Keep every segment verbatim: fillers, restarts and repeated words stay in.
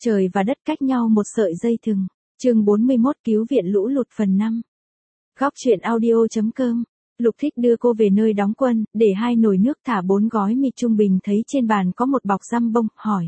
Trời và đất cách nhau một sợi dây thừng. Chương bốn mươi mốt cứu viện lũ lụt phần năm. Góc truyện audio.com. Lục Thích đưa cô về nơi đóng quân, để hai nồi nước thả bốn gói mì. Trung Bình thấy trên bàn có một bọc răm bông, hỏi.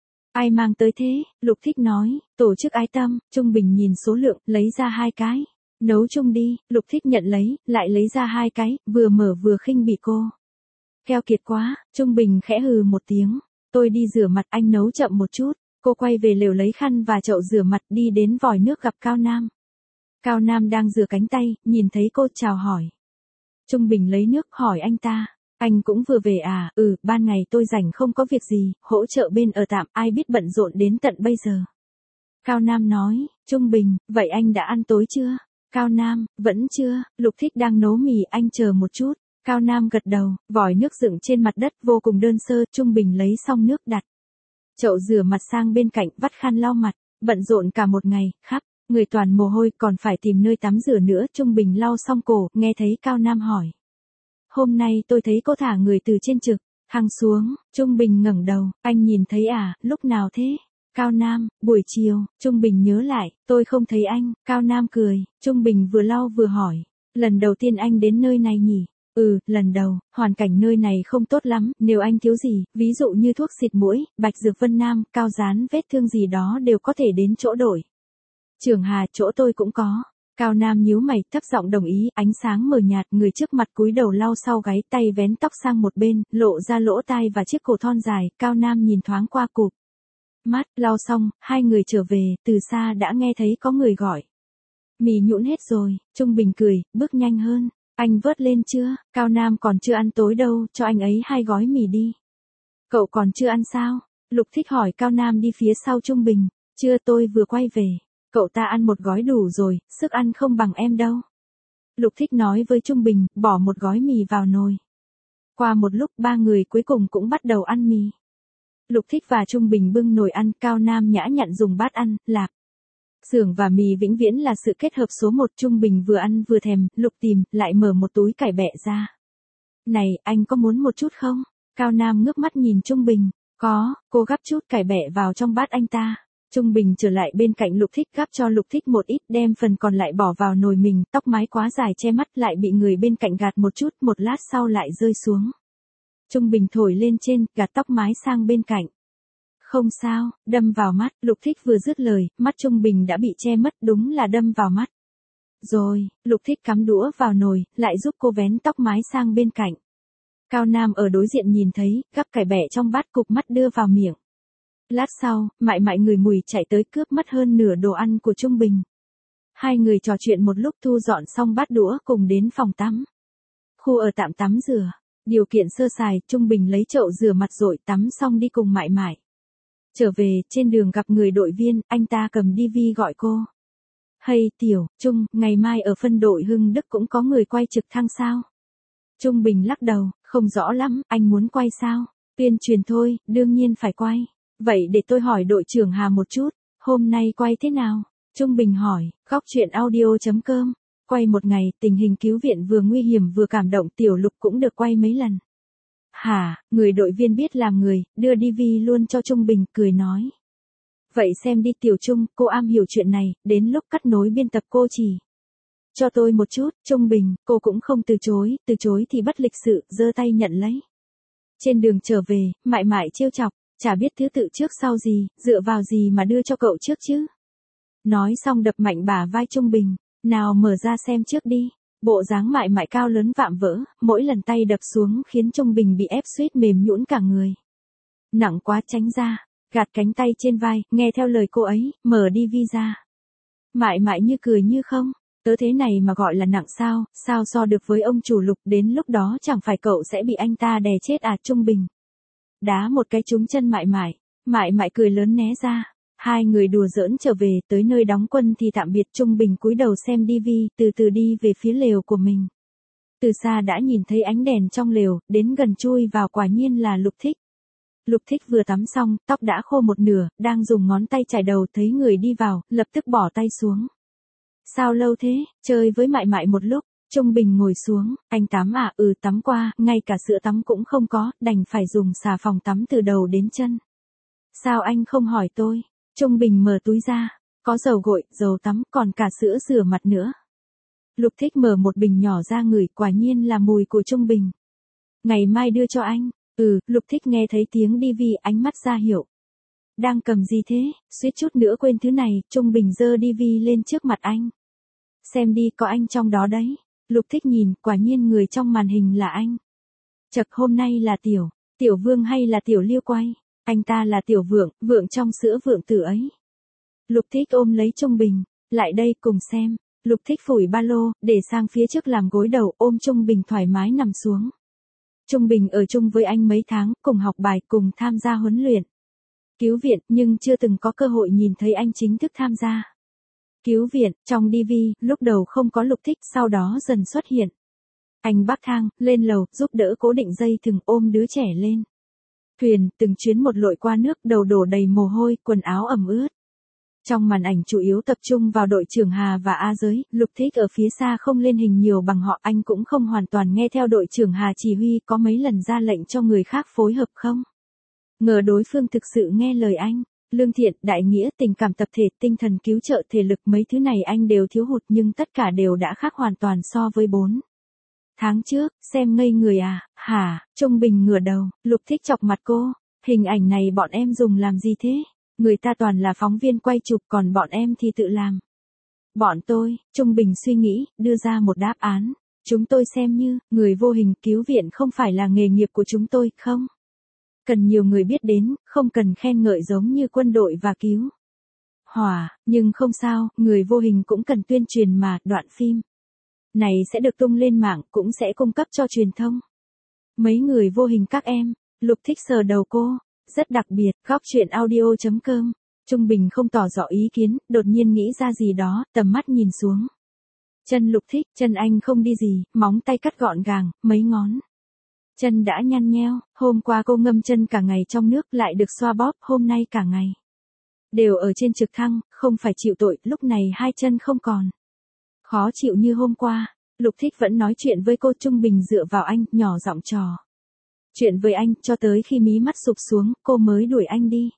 Ai mang tới thế? Lục Thích nói, tổ chức ái tâm. Trung Bình nhìn số lượng, lấy ra hai cái. Nấu chung đi. Lục Thích nhận lấy, lại lấy ra hai cái, vừa mở vừa khinh bỉ cô. Keo kiệt quá. Trung Bình khẽ hừ một tiếng. Tôi đi rửa mặt, anh nấu chậm một chút. Cô quay về lều lấy khăn và chậu rửa mặt, đi đến vòi nước gặp Cao Nam. Cao Nam đang rửa cánh tay, nhìn thấy cô chào hỏi. Trung Bình lấy nước hỏi anh ta, anh cũng vừa về à? Ừ, ban ngày tôi rảnh không có việc gì, hỗ trợ bên ở tạm, ai biết bận rộn đến tận bây giờ. Cao Nam nói, Trung Bình, vậy anh đã ăn tối chưa? Cao Nam, vẫn chưa. Lục Thích đang nấu mì, anh chờ một chút. Cao Nam gật đầu, vòi nước dựng trên mặt đất vô cùng đơn sơ. Trung Bình lấy xong nước đặt chậu rửa mặt sang bên cạnh, vắt khăn lau mặt. Bận rộn cả một ngày, khắp người toàn mồ hôi, còn phải tìm nơi tắm rửa nữa. Trung Bình lau xong cổ, nghe thấy Cao Nam hỏi. Hôm nay tôi thấy cô thả người từ trên trực thang xuống. Trung Bình ngẩng đầu, anh nhìn thấy à? Lúc nào thế? Cao Nam, buổi chiều. Trung Bình nhớ lại, tôi không thấy anh. Cao Nam cười. Trung Bình vừa lau vừa hỏi, lần đầu tiên anh đến nơi này nhỉ? Ừ, lần đầu. Hoàn cảnh nơi này không tốt lắm, nếu anh thiếu gì, ví dụ như thuốc xịt muỗi, bạch dược Vân Nam, cao dán, vết thương gì đó đều có thể đến chỗ đổi. Trường Hà, chỗ tôi cũng có. Cao Nam nhíu mày, thấp giọng đồng ý. Ánh sáng mờ nhạt, người trước mặt cúi đầu lau sau gáy, tay vén tóc sang một bên, lộ ra lỗ tai và chiếc cổ thon dài. Cao Nam nhìn thoáng qua cụp mắt, lau xong, hai người trở về, từ xa đã nghe thấy có người gọi. Mì nhũn hết rồi. Trung Bình cười, bước nhanh hơn. Anh vớt lên chưa? Cao Nam còn chưa ăn tối đâu, cho anh ấy hai gói mì đi. Cậu còn chưa ăn sao? Lục Thích hỏi. Cao Nam đi phía sau Trung Bình. Chưa, tôi vừa quay về. Cậu ta ăn một gói đủ rồi, sức ăn không bằng em đâu. Lục Thích nói với Trung Bình, bỏ một gói mì vào nồi. Qua một lúc, ba người cuối cùng cũng bắt đầu ăn mì. Lục Thích và Trung Bình bưng nồi ăn, Cao Nam nhã nhặn dùng bát ăn, lạp xưởng và mì vĩnh viễn là sự kết hợp số một. Trung Bình vừa ăn vừa thèm, Lục tìm, lại mở một túi cải bẹ ra. Này, anh có muốn một chút không? Cao Nam ngước mắt nhìn Trung Bình. Có. Cô gắp chút cải bẹ vào trong bát anh ta. Trung Bình trở lại bên cạnh Lục Thích, gắp cho Lục Thích một ít, đem phần còn lại bỏ vào nồi mình. Tóc mái quá dài che mắt, lại bị người bên cạnh gạt một chút, một lát sau lại rơi xuống. Trung Bình thổi lên trên, gạt tóc mái sang bên cạnh. Không sao, đâm vào mắt. Lục Thích vừa dứt lời, mắt Trung Bình đã bị che mất, đúng là đâm vào mắt. Rồi. Lục Thích cắm đũa vào nồi, lại giúp cô vén tóc mái sang bên cạnh. Cao Nam ở đối diện nhìn thấy, gắp cải bẹ trong bát, cụp mắt đưa vào miệng. Lát sau, Mại Mại người mùi chạy tới cướp mất hơn nửa đồ ăn của Trung Bình. Hai người trò chuyện một lúc, thu dọn xong bát đũa cùng đến phòng tắm. Khu ở tạm tắm rửa. Điều kiện sơ sài, Trung Bình lấy chậu rửa mặt rồi tắm xong đi cùng Mại Mại. Trở về, trên đường gặp người đội viên, anh ta cầm đê vê gọi cô. Hay, Tiểu, Trung, ngày mai ở phân đội Hưng Đức cũng có người quay trực thăng sao? Trung Bình lắc đầu, không rõ lắm, anh muốn quay sao? Tuyên truyền thôi, đương nhiên phải quay. Vậy để tôi hỏi đội trưởng Hà một chút, hôm nay quay thế nào? Trung Bình hỏi. Góc truyện audio.com. Quay một ngày, tình hình cứu viện vừa nguy hiểm vừa cảm động. Tiểu Lục cũng được quay mấy lần. Hả, người đội viên biết làm người, đưa đê vê luôn cho Trung Bình, cười nói. Vậy xem đi Tiểu Trung, cô am hiểu chuyện này, đến lúc cắt nối biên tập cô chỉ cho tôi một chút. Trung Bình, cô cũng không từ chối, từ chối thì bất lịch sự, giơ tay nhận lấy. Trên đường trở về, Mại Mại trêu chọc, chả biết thứ tự trước sau gì, dựa vào gì mà đưa cho cậu trước chứ. Nói xong đập mạnh bả vai Trung Bình, nào mở ra xem trước đi. Bộ dáng Mại Mại cao lớn vạm vỡ, mỗi lần tay đập xuống khiến Trung Bình bị ép suýt mềm nhũn cả người. Nặng quá, tránh ra, gạt cánh tay trên vai, nghe theo lời cô ấy, mở đê vê ra. Mại Mại như cười như không, tớ thế này mà gọi là nặng sao, sao so được với ông chủ Lục, đến lúc đó chẳng phải cậu sẽ bị anh ta đè chết à? Trung Bình đá một cái trúng chân Mại Mại, Mại Mại cười lớn né ra. Hai người đùa giỡn trở về, tới nơi đóng quân thì tạm biệt. Trung Bình cúi đầu xem đê vê, từ từ đi về phía lều của mình. Từ xa đã nhìn thấy ánh đèn trong lều, đến gần chui vào, quả nhiên là Lục Thích. Lục Thích vừa tắm xong, tóc đã khô một nửa, đang dùng ngón tay chải đầu, thấy người đi vào, lập tức bỏ tay xuống. Sao lâu thế? Chơi với Mại Mại một lúc. Trung Bình ngồi xuống. Anh tắm à? Ừ, tắm qua, ngay cả sữa tắm cũng không có, đành phải dùng xà phòng tắm từ đầu đến chân. Sao anh không hỏi tôi? Trung Bình mở túi ra, có dầu gội, dầu tắm, còn cả sữa rửa mặt nữa. Lục Thích mở một bình nhỏ ra ngửi, quả nhiên là mùi của Trung Bình. Ngày mai đưa cho anh. Ừ, Lục Thích nghe thấy tiếng đi vi, ánh mắt ra hiệu. Đang cầm gì thế, suýt chút nữa quên thứ này. Trung Bình giơ đi vi lên trước mặt anh. Xem đi, có anh trong đó đấy. Lục Thích nhìn, quả nhiên người trong màn hình là anh. Chật, hôm nay là Tiểu, Tiểu Vương hay là Tiểu Liêu quay? Anh ta là Tiểu Vượng, Vượng trong sữa Vượng Tử ấy. Lục Thích ôm lấy Trung Bình, lại đây cùng xem. Lục Thích phủi ba lô, để sang phía trước làm gối đầu, ôm Trung Bình thoải mái nằm xuống. Trung Bình ở chung với anh mấy tháng, cùng học bài, cùng tham gia huấn luyện. Cứu viện, nhưng chưa từng có cơ hội nhìn thấy anh chính thức tham gia. Cứu viện, trong đi vi, lúc đầu không có Lục Thích, sau đó dần xuất hiện. Anh bắc thang, lên lầu, giúp đỡ cố định dây thừng, ôm đứa trẻ lên. Thuyền, từng chuyến một lội qua nước, đầu đổ đầy mồ hôi, quần áo ẩm ướt. Trong màn ảnh chủ yếu tập trung vào đội trưởng Hà và A Giới, Lục Thích ở phía xa không lên hình nhiều bằng họ, anh cũng không hoàn toàn nghe theo đội trưởng Hà chỉ huy, có mấy lần ra lệnh cho người khác phối hợp không. Ngờ đối phương thực sự nghe lời anh. Lương thiện, đại nghĩa, tình cảm tập thể, tinh thần cứu trợ, thể lực, mấy thứ này anh đều thiếu hụt, nhưng tất cả đều đã khác hoàn toàn so với bốn tháng trước. Xem ngây người à, hả? Trung Bình ngửa đầu, Lục Thích chọc mặt cô. Hình ảnh này bọn em dùng làm gì thế? Người ta toàn là phóng viên quay chụp, còn bọn em thì tự làm. Bọn tôi, Trung Bình suy nghĩ, đưa ra một đáp án. Chúng tôi xem như, người vô hình, cứu viện không phải là nghề nghiệp của chúng tôi, không? Cần nhiều người biết đến, không cần khen ngợi giống như quân đội và cứu hỏa, nhưng không sao, người vô hình cũng cần tuyên truyền mà. Đoạn phim này sẽ được tung lên mạng, cũng sẽ cung cấp cho truyền thông. Mấy người vô hình các em. Lục Thích sờ đầu cô. Rất đặc biệt. Góc truyện audio chấm com. Trung Bình không tỏ rõ ý kiến, đột nhiên nghĩ ra gì đó, tầm mắt nhìn xuống. Chân Lục Thích, chân anh không đi gì, móng tay cắt gọn gàng, mấy ngón chân đã nhăn nheo. Hôm qua cô ngâm chân cả ngày trong nước, lại được xoa bóp, hôm nay cả ngày đều ở trên trực thăng, không phải chịu tội, lúc này hai chân không còn khó chịu như hôm qua. Lục Thích vẫn nói chuyện với cô. Trung Bình dựa vào anh, nhỏ giọng trò chuyện với anh, cho tới khi mí mắt sụp xuống, cô mới đuổi anh đi.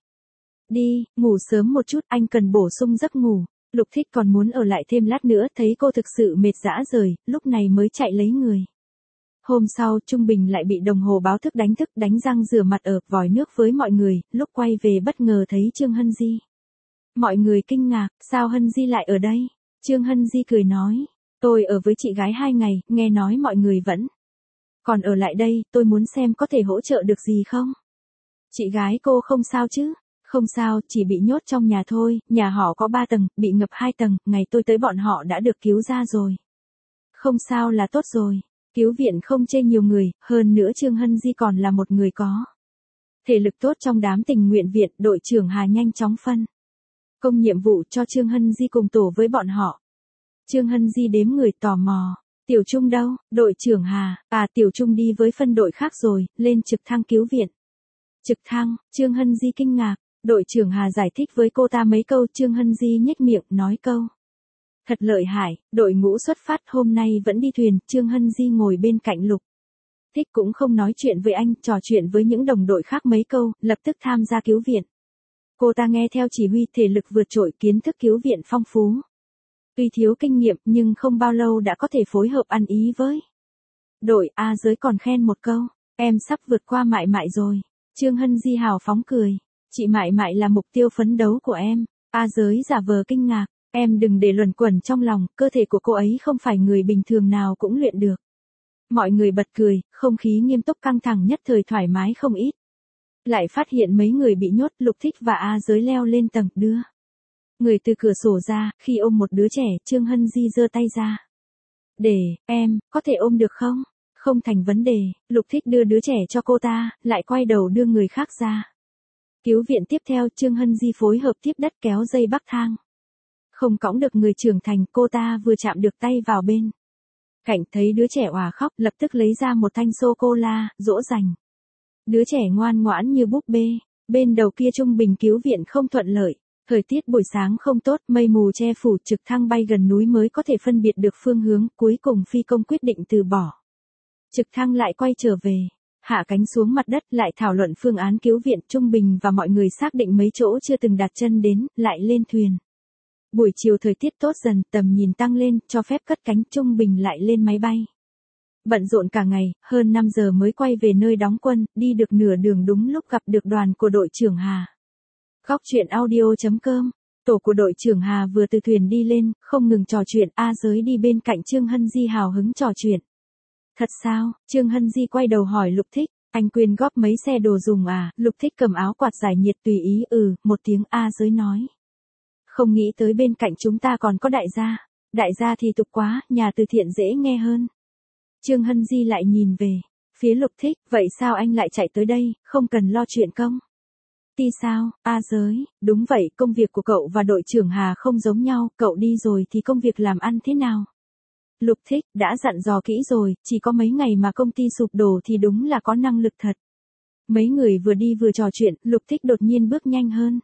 Đi, ngủ sớm một chút, anh cần bổ sung giấc ngủ. Lục Thích còn muốn ở lại thêm lát nữa, thấy cô thực sự mệt rã rời, lúc này mới chạy lấy người. Hôm sau, Trung Bình lại bị đồng hồ báo thức đánh thức, đánh răng rửa mặt ở vòi nước với mọi người, lúc quay về bất ngờ thấy Trương Hân Di. Mọi người kinh ngạc, sao Hân Di lại ở đây? Trương Hân Di cười nói, tôi ở với chị gái hai ngày, nghe nói mọi người vẫn còn ở lại đây, tôi muốn xem có thể hỗ trợ được gì không? Chị gái cô không sao chứ? Không sao, chỉ bị nhốt trong nhà thôi, nhà họ có ba tầng, bị ngập hai tầng, ngày tôi tới bọn họ đã được cứu ra rồi. Không sao là tốt rồi. Cứu viện không chê nhiều người, hơn nữa Trương Hân Di còn là một người có thể lực tốt trong đám tình nguyện viện. Đội trưởng Hà nhanh chóng phân công nhiệm vụ cho Trương Hân Di cùng tổ với bọn họ. Trương Hân Di đếm người tò mò. Tiểu Trung đâu? Đội trưởng Hà, à Tiểu Trung đi với phân đội khác rồi, lên trực thăng cứu viện. Trực thăng, Trương Hân Di kinh ngạc. Đội trưởng Hà giải thích với cô ta mấy câu, Trương Hân Di nhếch miệng, nói câu. Thật lợi hại, đội ngũ xuất phát hôm nay vẫn đi thuyền. Trương Hân Di ngồi bên cạnh Lục Thích cũng không nói chuyện với anh, trò chuyện với những đồng đội khác mấy câu, lập tức tham gia cứu viện. Cô ta nghe theo chỉ huy, thể lực vượt trội, kiến thức cứu viện phong phú. Tuy thiếu kinh nghiệm, nhưng không bao lâu đã có thể phối hợp ăn ý với đội. A Giới còn khen một câu, em sắp vượt qua Mại Mại rồi. Trương Hân Di hào phóng cười, chị Mại Mại là mục tiêu phấn đấu của em. A Giới giả vờ kinh ngạc, em đừng để luẩn quẩn trong lòng, cơ thể của cô ấy không phải người bình thường nào cũng luyện được. Mọi người bật cười, không khí nghiêm túc căng thẳng nhất thời thoải mái không ít. Lại phát hiện mấy người bị nhốt, Lục Thích và A Giới leo lên tầng, đưa người từ cửa sổ ra, khi ôm một đứa trẻ, Trương Hân Di giơ tay ra. Để, em, có thể ôm được không? Không thành vấn đề. Lục Thích đưa đứa trẻ cho cô ta, lại quay đầu đưa người khác ra. Cứu viện tiếp theo, Trương Hân Di phối hợp tiếp đất kéo dây bắc thang. Không cõng được người trưởng thành, cô ta vừa chạm được tay vào bên cạnh, thấy đứa trẻ òa khóc, lập tức lấy ra một thanh sô-cô-la, dỗ dành. Đứa trẻ ngoan ngoãn như búp bê. Bên đầu kia Trung Bình cứu viện không thuận lợi. Thời tiết buổi sáng không tốt, mây mù che phủ, trực thăng bay gần núi mới có thể phân biệt được phương hướng, cuối cùng phi công quyết định từ bỏ. Trực thăng lại quay trở về. Hạ cánh xuống mặt đất lại thảo luận phương án cứu viện. Trung Bình và mọi người xác định mấy chỗ chưa từng đặt chân đến, lại lên thuyền. Buổi chiều thời tiết tốt dần, tầm nhìn tăng lên, cho phép cất cánh. Trung Bình lại lên máy bay. Bận rộn cả ngày, hơn năm giờ mới quay về nơi đóng quân, đi được nửa đường đúng lúc gặp được đoàn của đội trưởng Hà. Góc truyện audio chấm com. Tổ của đội trưởng Hà vừa từ thuyền đi lên, không ngừng trò chuyện. A Giới đi bên cạnh Trương Hân Di hào hứng trò chuyện. Thật sao? Trương Hân Di quay đầu hỏi Lục Thích. Anh quyên góp mấy xe đồ dùng à? Lục Thích cầm áo quạt giải nhiệt tùy ý ừ, một tiếng. A Giới nói. Không nghĩ tới bên cạnh chúng ta còn có đại gia. Đại gia thì tục quá, nhà từ thiện dễ nghe hơn. Trương Hân Di lại nhìn về phía Lục Thích. Vậy sao anh lại chạy tới đây, không cần lo chuyện công? Ti sao? A Giới, đúng vậy, công việc của cậu và đội trưởng Hà không giống nhau, cậu đi rồi thì công việc làm ăn thế nào? Lục Thích, đã dặn dò kỹ rồi, chỉ có mấy ngày mà công ty sụp đổ thì đúng là có năng lực thật. Mấy người vừa đi vừa trò chuyện, Lục Thích đột nhiên bước nhanh hơn.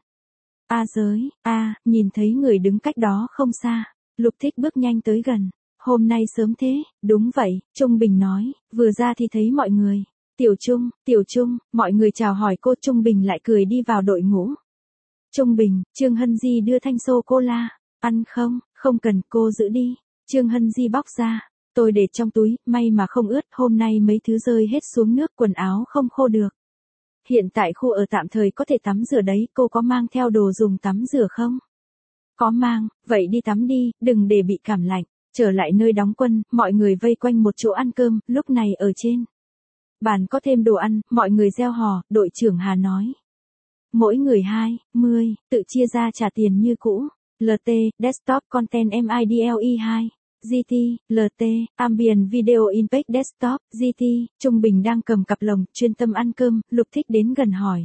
A Giới, a, nhìn thấy người đứng cách đó không xa. Lục Thích bước nhanh tới gần. Hôm nay sớm thế, đúng vậy, Trung Bình nói, vừa ra thì thấy mọi người. Tiểu Trung, Tiểu Trung, mọi người chào hỏi cô. Trung Bình lại cười đi vào đội ngũ. Trung Bình, Trương Hân Di đưa thanh sô-cô-la. Ăn không? Không cần, cô giữ đi. Trương Hân Di bóc ra. Tôi để trong túi, may mà không ướt, hôm nay mấy thứ rơi hết xuống nước, quần áo không khô được. Hiện tại khu ở tạm thời có thể tắm rửa đấy, cô có mang theo đồ dùng tắm rửa không? Có mang, vậy đi tắm đi, đừng để bị cảm lạnh. Trở lại nơi đóng quân, mọi người vây quanh một chỗ ăn cơm, lúc này ở trên bàn có thêm đồ ăn, mọi người reo hò. Đội trưởng Hà nói. Mỗi người hai mươi, tự chia ra trả tiền như cũ. lờ tê, Desktop Content MIDLE hai. giê tê, lờ tê, Ambient Video Impact Desktop, giê tê. Trung Bình đang cầm cặp lồng, chuyên tâm ăn cơm. Lục Thích đến gần hỏi.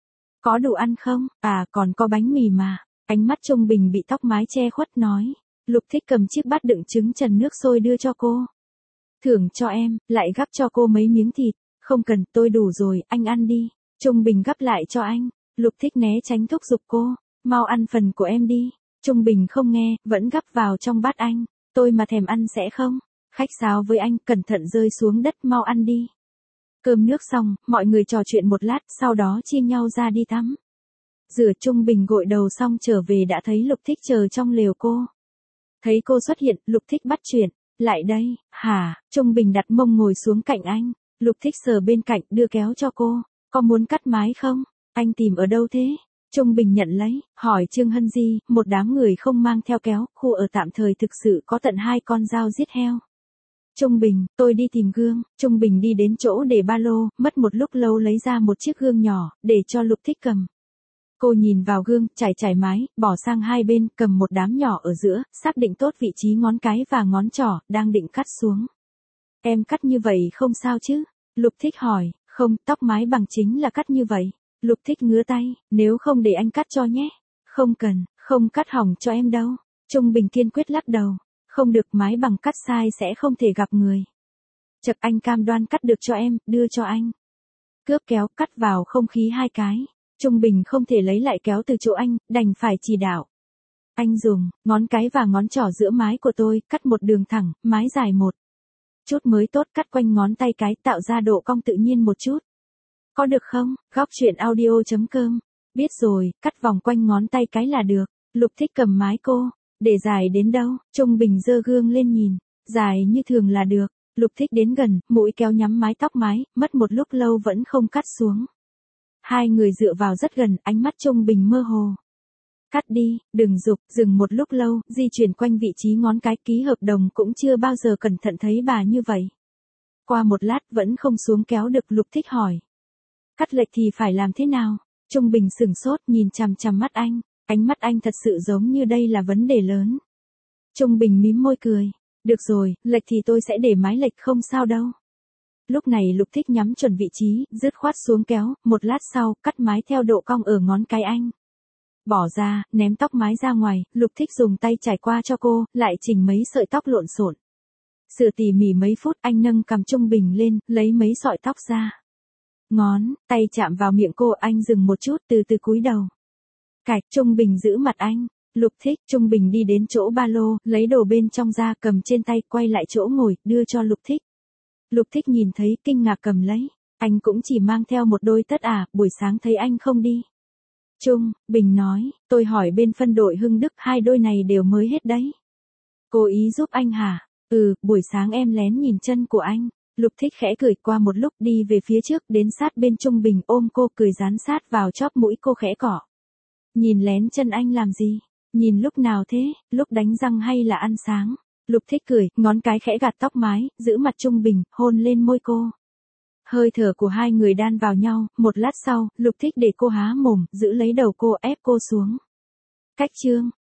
Có đồ ăn không? À, còn có bánh mì mà. Ánh mắt Trung Bình bị tóc mái che khuất nói. Lục Thích cầm chiếc bát đựng trứng trần nước sôi đưa cho cô. Thưởng cho em, lại gắp cho cô mấy miếng thịt. Không cần, tôi đủ rồi, anh ăn đi. Trung Bình gắp lại cho anh. Lục Thích né tránh thúc giục cô. Mau ăn phần của em đi. Trung Bình không nghe, vẫn gắp vào trong bát anh. Tôi mà thèm ăn sẽ không? Khách sáo với anh, cẩn thận rơi xuống đất, mau ăn đi. Cơm nước xong, mọi người trò chuyện một lát, sau đó chia nhau ra đi tắm. Rửa. Trung Bình gội đầu xong trở về đã thấy Lục Thích chờ trong lều cô. Thấy cô xuất hiện, Lục Thích bắt chuyện. Lại đây, hả? Trung Bình đặt mông ngồi xuống cạnh anh. Lục Thích sờ bên cạnh, đưa kéo cho cô. Có muốn cắt mái không? Anh tìm ở đâu thế? Trung Bình nhận lấy, hỏi Trương Hân Di, một đám người không mang theo kéo, khu ở tạm thời thực sự có tận hai con dao giết heo. Trung Bình, tôi đi tìm gương. Trung Bình đi đến chỗ để ba lô, mất một lúc lâu lấy ra một chiếc gương nhỏ, để cho Lục Thích cầm. Cô nhìn vào gương, chải chải mái, bỏ sang hai bên, cầm một đám nhỏ ở giữa, xác định tốt vị trí ngón cái và ngón trỏ, đang định cắt xuống. Em cắt như vậy không sao chứ? Lục Thích hỏi. Không, tóc mái bằng chính là cắt như vậy. Lục Thích ngứa tay, nếu không để anh cắt cho nhé. Không cần, không cắt hỏng cho em đâu. Trung Bình kiên quyết lắc đầu. Không được, mái bằng cắt sai sẽ không thể gặp người. Chật, anh cam đoan cắt được cho em, đưa cho anh. Cướp kéo, cắt vào không khí hai cái. Trung Bình không thể lấy lại kéo từ chỗ anh, đành phải chỉ đạo. Anh dùng ngón cái và ngón trỏ giữa mái của tôi, cắt một đường thẳng, mái dài một chút mới tốt, cắt quanh ngón tay cái, tạo ra độ cong tự nhiên một chút. Có được không? Góc truyện audio chấm com. Biết rồi, cắt vòng quanh ngón tay cái là được. Lục Thích cầm mái cô. Để dài đến đâu? Trung Bình giơ gương lên nhìn. Dài như thường là được. Lục Thích đến gần, mũi kéo nhắm mái tóc mái, mất một lúc lâu vẫn không cắt xuống. Hai người dựa vào rất gần, ánh mắt Trung Bình mơ hồ. Cắt đi, đừng giục. Dừng một lúc lâu, di chuyển quanh vị trí ngón cái, ký hợp đồng cũng chưa bao giờ cẩn thận thấy bà như vậy. Qua một lát vẫn không xuống kéo được. Lục Thích hỏi. Cắt lệch thì phải làm thế nào? Trung Bình sửng sốt, nhìn chằm chằm mắt anh. Ánh mắt anh thật sự giống như đây là vấn đề lớn. Trung Bình mím môi cười. Được rồi, lệch thì tôi sẽ để mái lệch, không sao đâu. Lúc này Lục Thích nhắm chuẩn vị trí, dứt khoát xuống kéo, một lát sau, cắt mái theo độ cong ở ngón cái anh. Bỏ ra, ném tóc mái ra ngoài, Lục Thích dùng tay trải qua cho cô, lại chỉnh mấy sợi tóc lộn xộn. Sửa tỉ mỉ mấy phút, anh nâng cằm Trung Bình lên, lấy mấy sợi tóc ra. Ngón tay chạm vào miệng cô, anh dừng một chút, từ từ cúi đầu. Cạch. Trung Bình giữ mặt anh. Lục Thích. Trung Bình đi đến chỗ ba lô, lấy đồ bên trong ra, cầm trên tay, quay lại chỗ ngồi, đưa cho Lục Thích. Lục Thích nhìn thấy, kinh ngạc cầm lấy. Anh cũng chỉ mang theo một đôi tất à, buổi sáng thấy anh không đi. Trung, Bình nói, tôi hỏi bên phân đội Hưng Đức hai đôi này đều mới hết đấy. Cố ý giúp anh hả? Ừ, buổi sáng em lén nhìn chân của anh. Lục Thích khẽ cười, qua một lúc đi về phía trước đến sát bên Trung Bình ôm cô cười dán sát vào chóp mũi cô khẽ cỏ. Nhìn lén chân anh làm gì? Nhìn lúc nào thế, lúc đánh răng hay là ăn sáng? Lục Thích cười, ngón cái khẽ gạt tóc mái, giữ mặt Trung Bình, hôn lên môi cô. Hơi thở của hai người đan vào nhau, một lát sau, Lục Thích để cô há mồm, giữ lấy đầu cô ép cô xuống. Cách chương